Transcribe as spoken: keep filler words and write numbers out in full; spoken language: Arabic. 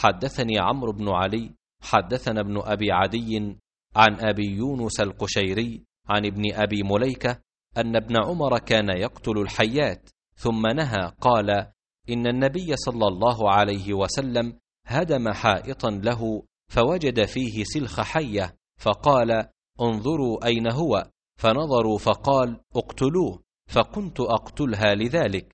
حدثني عمرو بن علي حدثنا ابن أبي عدي عن أبي يونس القشيري عن ابن أبي مليكة أن ابن عمر كان يقتل الحيات ثم نهى، قال: إن النبي صلى الله عليه وسلم هدم حائطا له فوجد فيه سلخ حية فقال: انظروا أين هو، فنظروا فقال: اقتلوه، فكنت أقتلها لذلك.